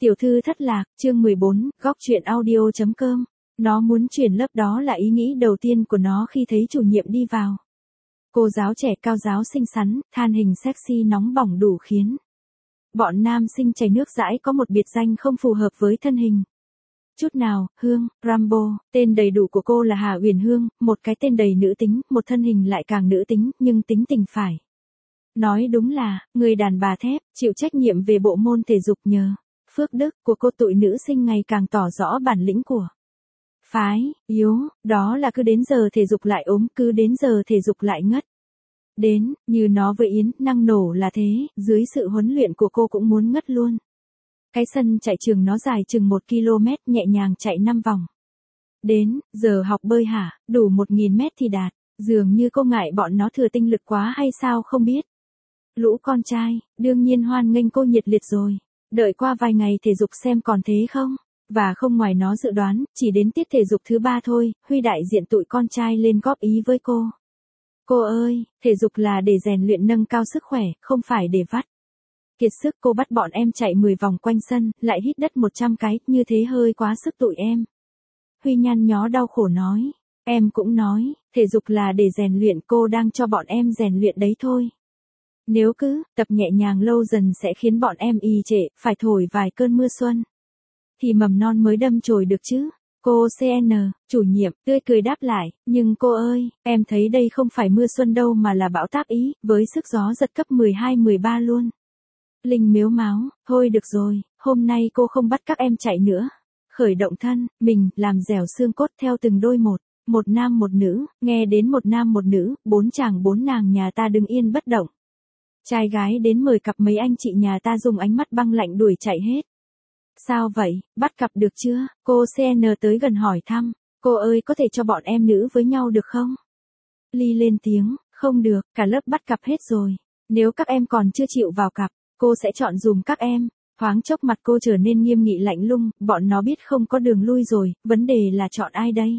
Tiểu thư thất lạc, chương 14, góc truyện audio.com. Nó muốn chuyển lớp, đó là ý nghĩ đầu tiên của nó khi thấy chủ nhiệm đi vào. Cô giáo trẻ cao giáo xinh xắn, than hình sexy nóng bỏng đủ khiến bọn nam sinh chảy nước dãi có một biệt danh không phù hợp với thân hình chút nào, Hương, Rambo. Tên đầy đủ của cô là Hà Uyển Hương, một cái tên đầy nữ tính, một thân hình lại càng nữ tính, nhưng tính tình phải. Nói đúng là, người đàn bà thép, chịu trách nhiệm về bộ môn thể dục nhờ phước đức của cô tụi nữ sinh ngày càng tỏ rõ bản lĩnh của phái, yếu, đó là cứ đến giờ thể dục lại ốm, cứ đến giờ thể dục lại ngất. Đến, như nó với Yến, năng nổ là thế, dưới sự huấn luyện của cô cũng muốn ngất luôn. Cái sân chạy trường nó dài chừng 1 km, nhẹ nhàng chạy 5 vòng. Đến, giờ học bơi hả, đủ 1000 mét thì đạt, dường như cô ngại bọn nó thừa tinh lực quá hay sao không biết. Lũ con trai, đương nhiên hoan nghênh cô nhiệt liệt rồi. Đợi qua vài ngày thể dục xem còn thế không. Và không ngoài nó dự đoán, chỉ đến tiết thể dục thứ 3 thôi, Huy đại diện tụi con trai lên góp ý với cô. Cô ơi, thể dục là để rèn luyện nâng cao sức khỏe, không phải để vắt kiệt sức. Cô bắt bọn em chạy 10 vòng quanh sân, lại hít đất 100 cái, như thế hơi quá sức tụi em. Huy nhăn nhó đau khổ nói. Em cũng nói, thể dục là để rèn luyện, cô đang cho bọn em rèn luyện đấy thôi. Nếu cứ tập nhẹ nhàng lâu dần sẽ khiến bọn em ì trệ, phải thổi vài cơn mưa xuân thì mầm non mới đâm chồi được chứ. Cô CN, chủ nhiệm, tươi cười đáp lại, nhưng cô ơi, em thấy đây không phải mưa xuân đâu mà là bão táp ý, với sức gió giật cấp 12-13 luôn. Linh mếu máo, thôi được rồi, hôm nay cô không bắt các em chạy nữa. Khởi động thân, mình, làm dẻo xương cốt theo từng đôi một nam một nữ, nghe đến một nam một nữ, 4 chàng 4 nàng nhà ta đứng yên bất động. Trai gái đến mời cặp mấy anh chị nhà ta dùng ánh mắt băng lạnh đuổi chạy hết. Sao vậy, bắt cặp được chưa? Cô CN tới gần hỏi thăm. Cô ơi có thể cho bọn em nữ với nhau được không? Ly lên tiếng, không được, cả lớp bắt cặp hết rồi. Nếu các em còn chưa chịu vào cặp, cô sẽ chọn dùm các em. Thoáng chốc mặt cô trở nên nghiêm nghị lạnh lùng, bọn nó biết không có đường lui rồi, vấn đề là chọn ai đây?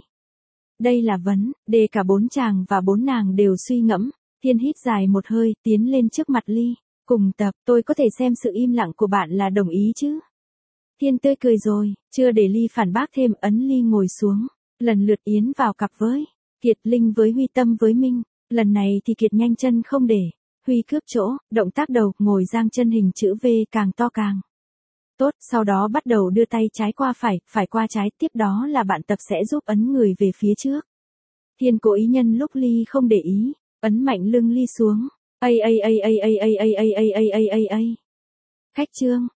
Đây là vấn đề cả 4 chàng và 4 nàng đều suy ngẫm. Thiên hít dài một hơi, tiến lên trước mặt Ly. Cùng tập, tôi có thể xem sự im lặng của bạn là đồng ý chứ? Thiên tươi cười rồi, chưa để Ly phản bác thêm, ấn Ly ngồi xuống. Lần lượt Yến vào cặp với Kiệt, Linh với Huy, Tâm với Minh. Lần này thì Kiệt nhanh chân không để Huy cướp chỗ, động tác đầu, ngồi giang chân hình chữ V càng to càng tốt, sau đó bắt đầu đưa tay trái qua phải qua trái, tiếp đó là bạn tập sẽ giúp ấn người về phía trước. Thiên cố ý nhân lúc Ly không để ý, ấn mạnh lưng Ly xuống. Khách trương,